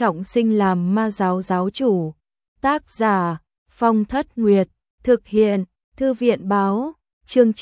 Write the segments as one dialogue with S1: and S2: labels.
S1: trọng sinh làm ma giáo giáo chủ. Tác giả Phong Thất Nguyệt. Thực hiện Thư viện báo. Chương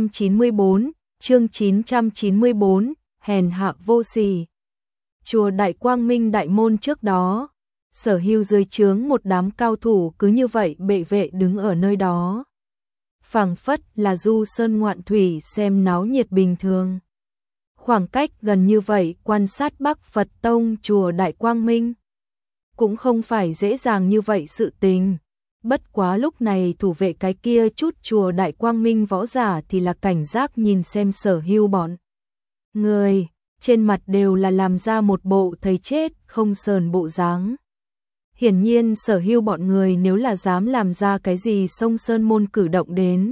S1: 994, hèn hạ vô sỉ. Chùa Đại Quang Minh đại môn trước đó, Sở Hưu dưới trướng một đám cao thủ cứ như vậy bệ vệ đứng ở nơi đó. Phảng phất là du sơn ngoạn thủy xem náo nhiệt bình thường. Khoảng cách gần như vậy quan sát Bắc Phật Tông chùa Đại Quang Minh cũng không phải dễ dàng như vậy sự tình. Bất quá lúc này thủ vệ cái kia chút chùa Đại Quang Minh võ giả thì là cảnh giác nhìn xem Sở Hưu bọn người, trên mặt đều là làm ra một bộ thấy chết không sờn bộ dáng. Hiển nhiên Sở Hưu bọn người nếu là dám làm ra cái gì sông sơn môn cử động đến,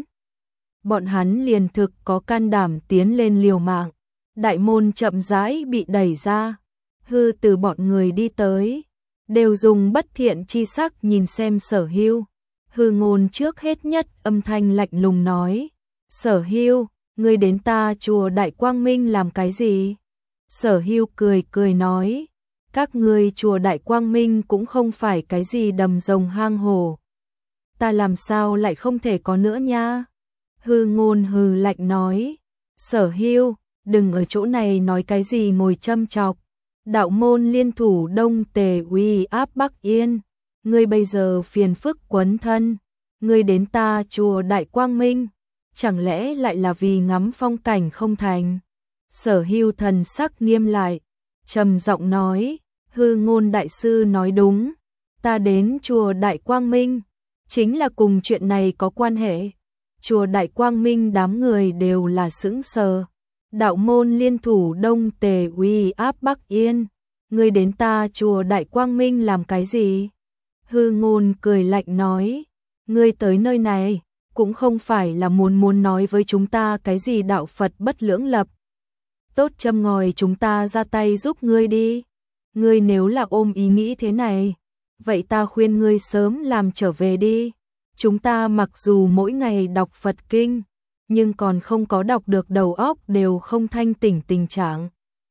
S1: bọn hắn liền thực có can đảm tiến lên liều mạng. Đại môn chậm rãi bị đẩy ra, Hư Từ bọn người đi tới, đều dùng bất thiện chi sắc nhìn xem Sở Hưu. Hư Ngôn trước hết nhất âm thanh lạnh lùng nói: Sở Hưu, ngươi đến ta chùa Đại Quang Minh làm cái gì? Sở Hưu cười cười nói: các ngươi chùa Đại Quang Minh cũng không phải cái gì đầm rồng hang hổ, ta làm sao lại không thể có nữa nha? Hư Ngôn hừ lạnh nói: Sở Hưu, đừng ở chỗ này nói cái gì ngồi châm chọc. Đạo môn liên thủ Đông Tề uy áp Bắc Yên, ngươi bây giờ phiền phức quấn thân, ngươi đến ta chùa Đại Quang Minh, chẳng lẽ lại là vì ngắm phong cảnh không thành? Sở Hưu thần sắc nghiêm lại, trầm giọng nói: Hư Ngôn đại sư nói đúng, ta đến chùa Đại Quang Minh chính là cùng chuyện này có quan hệ. Chùa Đại Quang Minh đám người đều là sững sờ. Đạo môn liên thủ Đông Tề uy áp Bắc Yên, ngươi đến ta chùa Đại Quang Minh làm cái gì? Hư Ngôn cười lạnh nói: ngươi tới nơi này cũng không phải là muốn nói với chúng ta cái gì đạo Phật bất lưỡng lập, tốt châm ngòi chúng ta ra tay giúp ngươi đi. Ngươi nếu là ôm ý nghĩ thế này, vậy ta khuyên ngươi sớm làm trở về đi. Chúng ta mặc dù mỗi ngày đọc Phật kinh, nhưng còn không có đọc được đầu óc đều không thanh tỉnh tình trạng.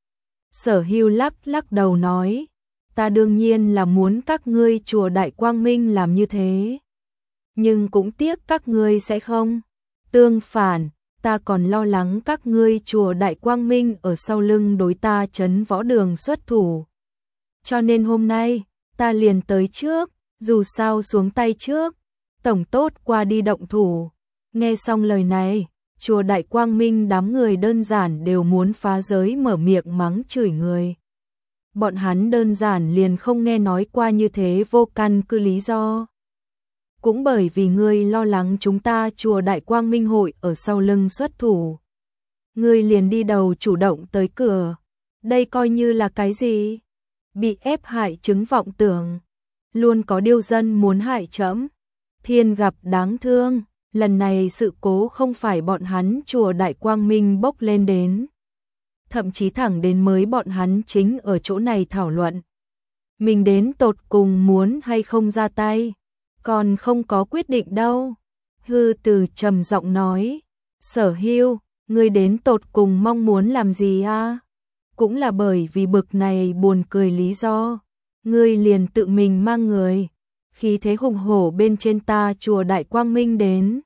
S1: Sở Hưu lắc đầu nói: ta đương nhiên là muốn các ngươi chùa Đại Quang Minh làm như thế, nhưng cũng tiếc các ngươi sẽ không. Tương phản, ta còn lo lắng các ngươi chùa Đại Quang Minh ở sau lưng đối ta trấn võ đường xuất thủ. Cho nên hôm nay, ta liền tới trước, dù sao xuống tay trước, tổng tốt qua đi động thủ. Nghe xong lời này, chùa Đại Quang Minh đám người đơn giản đều muốn phá giới mở miệng mắng chửi người. Bọn hắn đơn giản liền không nghe nói qua như thế vô căn cứ lý do. Cũng bởi vì ngươi lo lắng chúng ta chùa Đại Quang Minh hội ở sau lưng xuất thủ, ngươi liền đi đầu chủ động tới cửa. Đây coi như là cái gì? Bị ép hại chứng vọng tưởng. Luôn có điêu dân muốn hại trẫm. Thiên gặp đáng thương. Lần này sự cố không phải bọn hắn chùa Đại Quang Minh bốc lên đến, thậm chí thẳng đến mới bọn hắn chính ở chỗ này thảo luận. Mình đến tột cùng muốn hay không ra tay, còn không có quyết định đâu. Hư Từ trầm giọng nói: Sở Hưu, ngươi đến tột cùng mong muốn làm gì a? Cũng là bởi vì bực này buồn cười lý do, ngươi liền tự mình mang người, khí thế hùng hổ bên trên ta chùa Đại Quang Minh đến.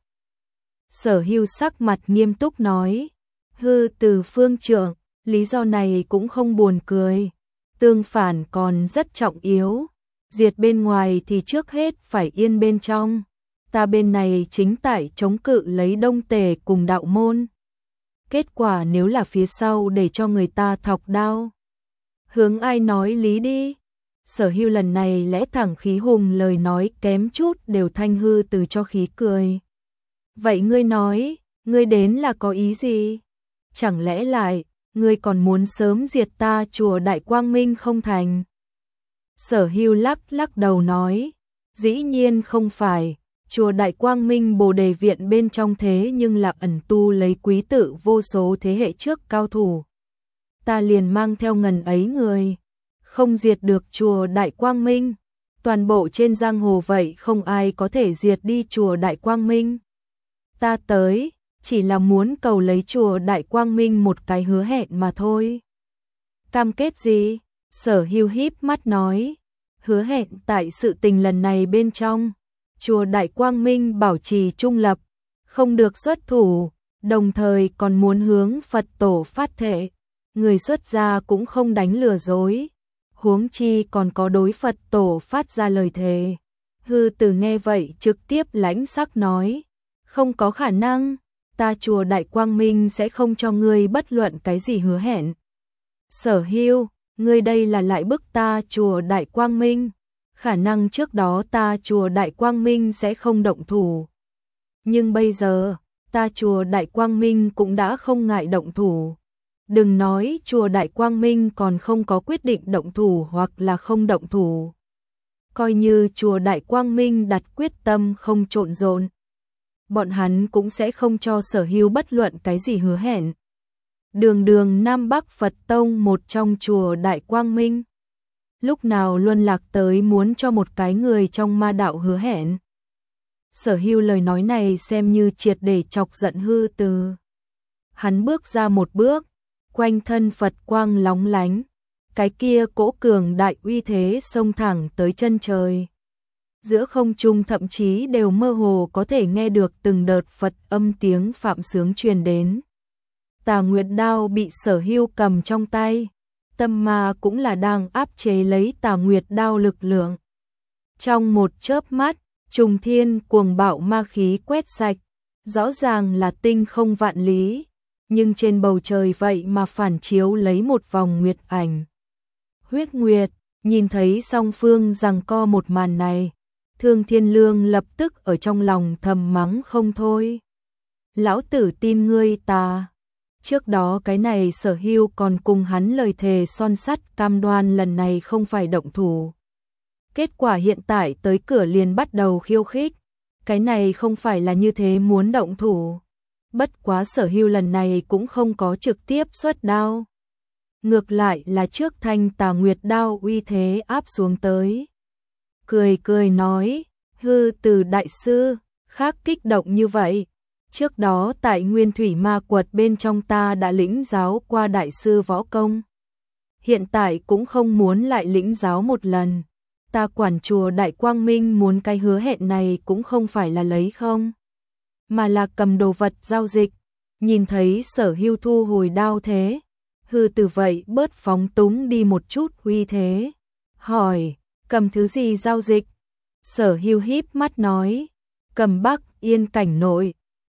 S1: Sở Hưu sắc mặt nghiêm túc nói: Hư Từ phương trưởng, lý do này cũng không buồn cười, tương phản còn rất trọng yếu. Diệt bên ngoài thì trước hết phải yên bên trong. Ta bên này chính tại chống cự lấy Đông Tề cùng đạo môn. Kết quả nếu là phía sau để cho người ta thọc đao, hướng ai nói lý đi? Sở Hưu lần này lẽ thẳng khí hùng, lời nói kém chút đều thanh Hư Từ cho khí cười. Vậy ngươi nói, ngươi đến là có ý gì? Chẳng lẽ lại, ngươi còn muốn sớm diệt ta chùa Đại Quang Minh không thành? Sở Hưu lắc đầu nói: dĩ nhiên không phải, chùa Đại Quang Minh Bồ Đề Viện bên trong thế nhưng là ẩn tu lấy quý tử vô số thế hệ trước cao thủ. Ta liền mang theo ngần ấy người, không diệt được chùa Đại Quang Minh. Toàn bộ trên giang hồ vậy không ai có thể diệt đi chùa Đại Quang Minh. Ta tới, chỉ là muốn cầu lấy chùa Đại Quang Minh một cái hứa hẹn mà thôi. Cam kết gì? Sở Hưu híp mắt nói, hứa hẹn tại sự tình lần này bên trong, chùa Đại Quang Minh bảo trì trung lập, không được xuất thủ, đồng thời còn muốn hướng Phật tổ phát thệ, người xuất gia cũng không đánh lừa dối, huống chi còn có đối Phật tổ phát ra lời thề. Hư Từ nghe vậy trực tiếp lãnh sắc nói, không có khả năng, ta chùa Đại Quang Minh sẽ không cho ngươi bất luận cái gì hứa hẹn. Sở Hưu, ngươi đây là lại bức ta chùa Đại Quang Minh, khả năng trước đó ta chùa Đại Quang Minh sẽ không động thủ. Nhưng bây giờ, ta chùa Đại Quang Minh cũng đã không ngại động thủ. Đừng nói chùa Đại Quang Minh còn không có quyết định động thủ hoặc là không động thủ. Coi như chùa Đại Quang Minh đặt quyết tâm không trộn rộn, bọn hắn cũng sẽ không cho Sở Hưu bất luận cái gì hứa hẹn. Đường đường Nam Bắc Phật Tông một trong chùa Đại Quang Minh, lúc nào luân lạc tới muốn cho một cái người trong ma đạo hứa hẹn. Sở Hưu lời nói này xem như triệt để chọc giận Hư Từ. Hắn bước ra một bước, quanh thân Phật quang lóng lánh, cái kia cỗ cường đại uy thế xông thẳng tới chân trời. Giữa không trung thậm chí đều mơ hồ có thể nghe được từng đợt Phật âm tiếng phạm sướng truyền đến. Tà Nguyệt đao bị Sở Hưu cầm trong tay, tâm ma cũng là đang áp chế lấy Tà Nguyệt đao lực lượng. Trong một chớp mắt, trùng thiên cuồng bạo ma khí quét sạch, rõ ràng là tinh không vạn lý, nhưng trên bầu trời vậy mà phản chiếu lấy một vòng nguyệt ảnh. Huyết Nguyệt, nhìn thấy song phương giằng co một màn này, Thương Thiên Lương lập tức ở trong lòng thầm mắng không thôi. Lão tử tin ngươi ta. Trước đó cái này Sở Hưu còn cùng hắn lời thề son sắt cam đoan lần này không phải động thủ. Kết quả hiện tại tới cửa liền bắt đầu khiêu khích. Cái này không phải là như thế muốn động thủ. Bất quá Sở Hưu lần này cũng không có trực tiếp xuất đao. Ngược lại là trước thanh Tà Nguyệt đao uy thế áp xuống tới. Cười cười nói, Hư Từ đại sư, khác kích động như vậy. Trước đó tại Nguyên Thủy Ma Quật bên trong ta đã lĩnh giáo qua đại sư võ công. Hiện tại cũng không muốn lại lĩnh giáo một lần. Ta quản chùa Đại Quang Minh muốn cái hứa hẹn này cũng không phải là lấy không, mà là cầm đồ vật giao dịch. Nhìn thấy Sở Hưu thu hồi đao thế, Hư Từ vậy bớt phóng túng đi một chút uy thế. Hỏi, cầm thứ gì giao dịch? Sở Hưu híp mắt nói, cầm Bắc Yên cảnh nội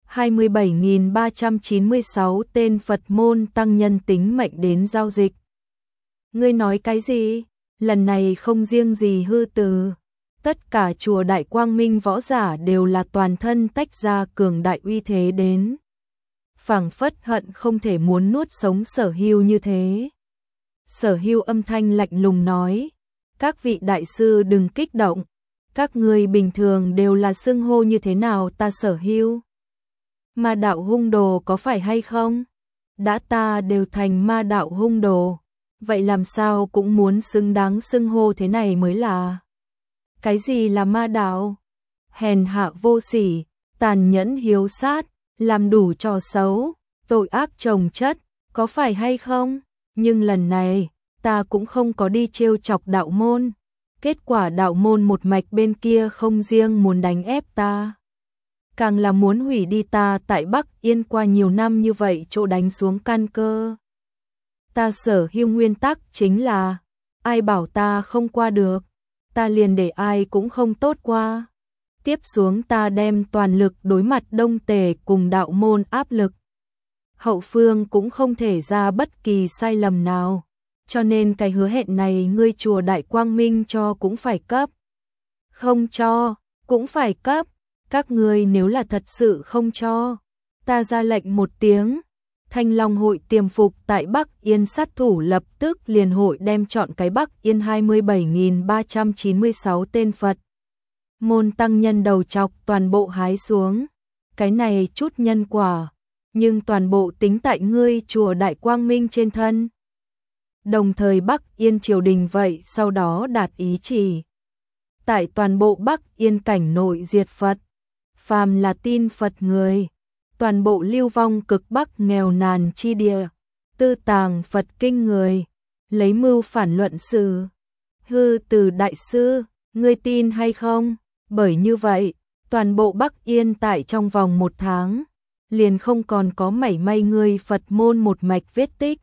S1: 27.396 tên Phật môn tăng nhân tính mệnh đến giao dịch. Ngươi nói cái gì? Lần này không riêng gì Hư Từ, tất cả chùa Đại Quang Minh võ giả đều là toàn thân tách ra cường đại uy thế đến. Phảng phất hận không thể muốn nuốt sống Sở Hưu như thế. Sở Hưu âm thanh lạnh lùng nói, các vị đại sư đừng kích động, các người bình thường đều là xưng hô như thế nào ta Sở Hưu? Ma đạo hung đồ có phải hay không? Đã ta đều thành ma đạo hung đồ, vậy làm sao cũng muốn xứng đáng xưng hô thế này mới là. Cái gì là ma đạo? Hèn hạ vô sỉ, tàn nhẫn hiếu sát, làm đủ trò xấu, tội ác chồng chất, có phải hay không? Nhưng lần này, ta cũng không có đi trêu chọc đạo môn. Kết quả đạo môn một mạch bên kia không riêng muốn đánh ép ta, càng là muốn hủy đi ta tại Bắc Yên qua nhiều năm như vậy chỗ đánh xuống căn cơ. Ta Sở Hưu nguyên tắc chính là, ai bảo ta không qua được, ta liền để ai cũng không tốt qua. Tiếp xuống ta đem toàn lực đối mặt Đông Tề cùng đạo môn áp lực. Hậu phương cũng không thể ra bất kỳ sai lầm nào. Cho nên cái hứa hẹn này ngươi chùa Đại Quang Minh cho cũng phải cấp. Không cho, cũng phải cấp. Các ngươi nếu là thật sự không cho, ta ra lệnh một tiếng. Thanh Long hội tiềm phục tại Bắc Yên sát thủ lập tức liền hội đem chọn cái Bắc Yên 27.396 tên Phật môn tăng nhân đầu chọc toàn bộ hái xuống. Cái này chút nhân quả, nhưng toàn bộ tính tại ngươi chùa Đại Quang Minh trên thân. Đồng thời Bắc Yên triều đình vậy sau đó đạt ý chỉ. Tại toàn bộ Bắc Yên cảnh nội diệt Phật, phàm là tin Phật người, toàn bộ lưu vong cực Bắc nghèo nàn chi địa, tư tàng Phật kinh người, lấy mưu phản luận sự. Hư Từ đại sư, ngươi tin hay không? Bởi như vậy, toàn bộ Bắc Yên tại trong vòng 1 tháng, liền không còn có mảy may người Phật môn một mạch vết tích.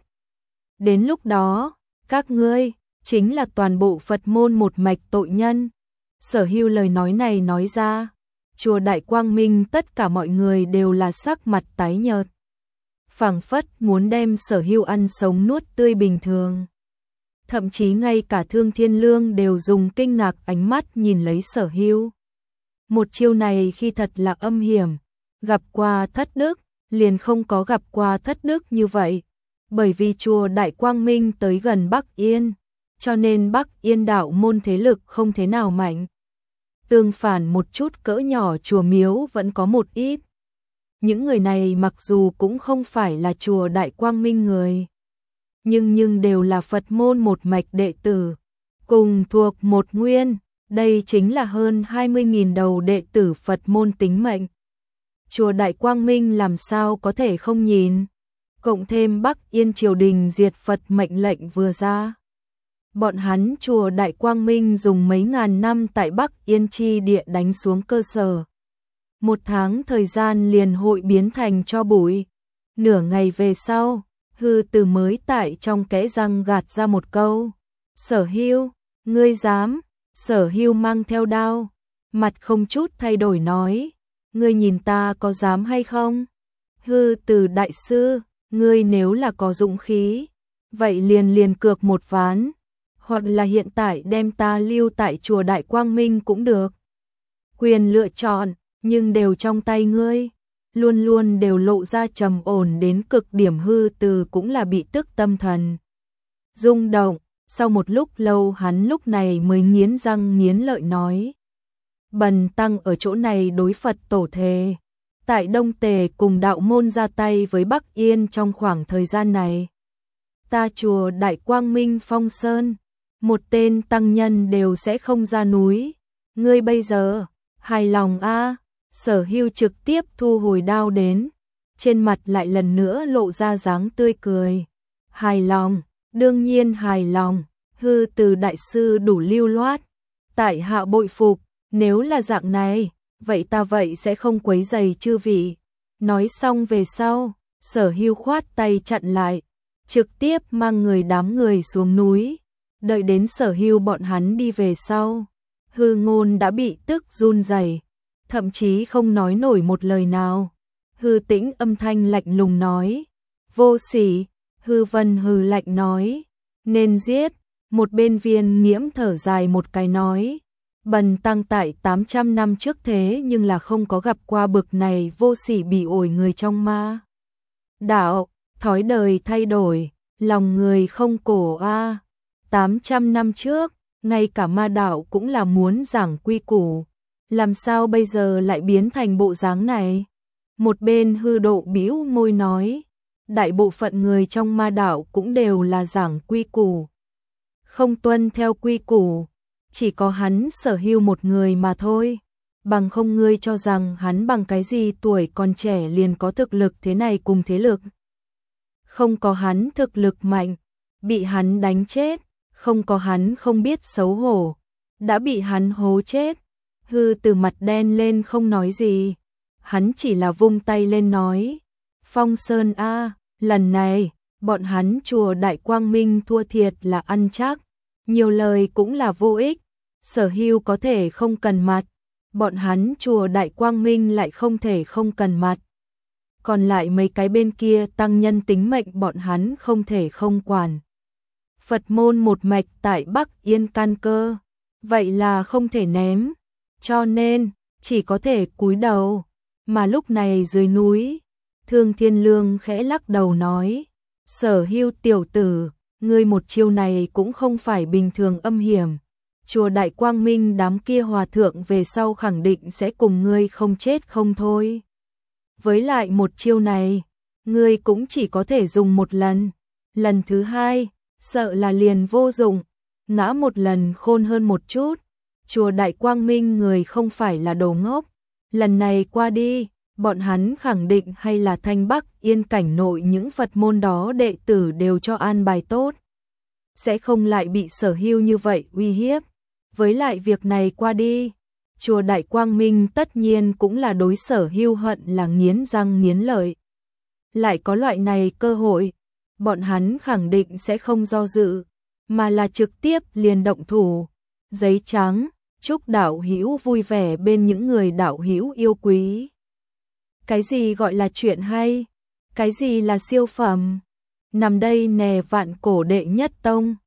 S1: Đến lúc đó, các ngươi chính là toàn bộ Phật môn một mạch tội nhân. Sở Hưu lời nói này nói ra, chùa Đại Quang Minh tất cả mọi người đều là sắc mặt tái nhợt, phảng phất muốn đem Sở Hưu ăn sống nuốt tươi bình thường. Thậm chí ngay cả Thương Thiên Lương đều dùng kinh ngạc ánh mắt nhìn lấy Sở Hưu. Một chiêu này khi thật là âm hiểm, gặp qua thất đức, liền không có gặp qua thất đức như vậy. Bởi vì chùa Đại Quang Minh tới gần Bắc Yên, cho nên Bắc Yên đạo môn thế lực không thế nào mạnh. Tương phản một chút cỡ nhỏ chùa miếu vẫn có một ít. Những người này mặc dù cũng không phải là chùa Đại Quang Minh người, nhưng đều là Phật môn một mạch đệ tử, cùng thuộc một nguyên. Đây chính là hơn 20.000 đầu đệ tử Phật môn tính mệnh. Chùa Đại Quang Minh làm sao có thể không nhìn. Cộng thêm Bắc Yên triều đình diệt Phật mệnh lệnh vừa ra. Bọn hắn chùa Đại Quang Minh dùng mấy ngàn năm tại Bắc Yên chi địa đánh xuống cơ sở. 1 tháng thời gian liền hội biến thành tro bụi. Nửa ngày về sau, Hư Từ mới tại trong kẽ răng gạt ra một câu. Sở Hưu, ngươi dám? Sở Hưu mang theo đao, mặt không chút thay đổi nói. Ngươi nhìn ta có dám hay không? Hư Từ đại sư, ngươi nếu là có dũng khí, vậy liền cược một ván, hoặc là hiện tại đem ta lưu tại chùa Đại Quang Minh cũng được. Quyền lựa chọn, nhưng đều trong tay ngươi. Luôn luôn đều lộ ra trầm ổn đến cực điểm Hư Từ cũng là bị tức tâm thần rung động. Sau một lúc lâu hắn lúc này mới nghiến răng nghiến lợi nói. Bần tăng ở chỗ này đối Phật tổ thề, tại Đông Tề cùng đạo môn ra tay với Bắc Yên trong khoảng thời gian này, ta chùa Đại Quang Minh Phong Sơn, một tên tăng nhân đều sẽ không ra núi. Ngươi bây giờ, hài lòng a? Sở Hưu trực tiếp thu hồi đao đến, trên mặt lại lần nữa lộ ra dáng tươi cười. Hài lòng, đương nhiên hài lòng. Hư Từ đại sư đủ lưu loát, tại hạ bội phục. Nếu là dạng này, vậy ta vậy sẽ không quấy rầy chư vị. Nói xong về sau, Sở Hưu khoát tay chặn lại, trực tiếp mang đám người xuống núi. Đợi đến Sở Hưu bọn hắn đi về sau, Hư Ngôn đã bị tức run rẩy, thậm chí không nói nổi một lời nào. Hư Tĩnh âm thanh lạnh lùng nói, vô sỉ. Hư Vân hừ lạnh nói, nên giết. Một bên Viên Nghiễm thở dài một cái nói, bần tăng tại 800 năm trước thế nhưng là không có gặp qua bực này vô sỉ bỉ ổi người trong ma đạo. Thói đời thay đổi, lòng người không cổ a. 800 năm trước, ngay cả ma đạo cũng là muốn giảng quy củ, làm sao bây giờ lại biến thành bộ dáng này? Một bên Hư Độ bĩu môi nói, đại bộ phận người trong ma đạo cũng đều là giảng quy củ, không tuân theo quy củ, chỉ có hắn Sở Hưu một người mà thôi. Bằng không ngươi cho rằng hắn bằng cái gì tuổi còn trẻ liền có thực lực thế này cùng thế lực? Không có hắn thực lực mạnh, bị hắn đánh chết, không có hắn không biết xấu hổ, đã bị hắn hố chết. Hư Từ mặt đen lên không nói gì, hắn chỉ là vung tay lên nói, Phong Sơn a, lần này bọn hắn chùa Đại Quang Minh thua thiệt là ăn chắc, nhiều lời cũng là vô ích. Sở Hưu có thể không cần mặt, bọn hắn chùa Đại Quang Minh lại không thể không cần mặt. Còn lại mấy cái bên kia tăng nhân tính mệnh bọn hắn không thể không quản. Phật môn một mạch tại Bắc Yên căn cơ, vậy là không thể ném, cho nên chỉ có thể cúi đầu. Mà lúc này dưới núi, Thương Thiên Lương khẽ lắc đầu nói, Sở Hưu tiểu tử, ngươi một chiêu này cũng không phải bình thường âm hiểm. Chùa Đại Quang Minh đám kia hòa thượng về sau khẳng định sẽ cùng ngươi không chết không thôi. Với lại một chiêu này, ngươi cũng chỉ có thể dùng một lần. Lần thứ hai, sợ là liền vô dụng. Ngã một lần khôn hơn một chút. Chùa Đại Quang Minh người không phải là đồ ngốc. Lần này qua đi, bọn hắn khẳng định hay là Thanh Bắc Yên cảnh nội những Phật môn đó đệ tử đều cho an bài tốt. sẽ không lại bị Sở Hưu như vậy uy hiếp. Với lại việc này qua đi, chùa Đại Quang Minh tất nhiên cũng là đối Sở Hưu hận là nghiến răng nghiến lợi. Lại có loại này cơ hội, bọn hắn khẳng định sẽ không do dự, mà là trực tiếp liền động thủ. Giấy trắng, chúc đạo hữu vui vẻ bên những người đạo hữu yêu quý. Cái gì gọi là chuyện hay? Cái gì là siêu phẩm? Nằm đây nè Vạn Cổ đệ nhất tông.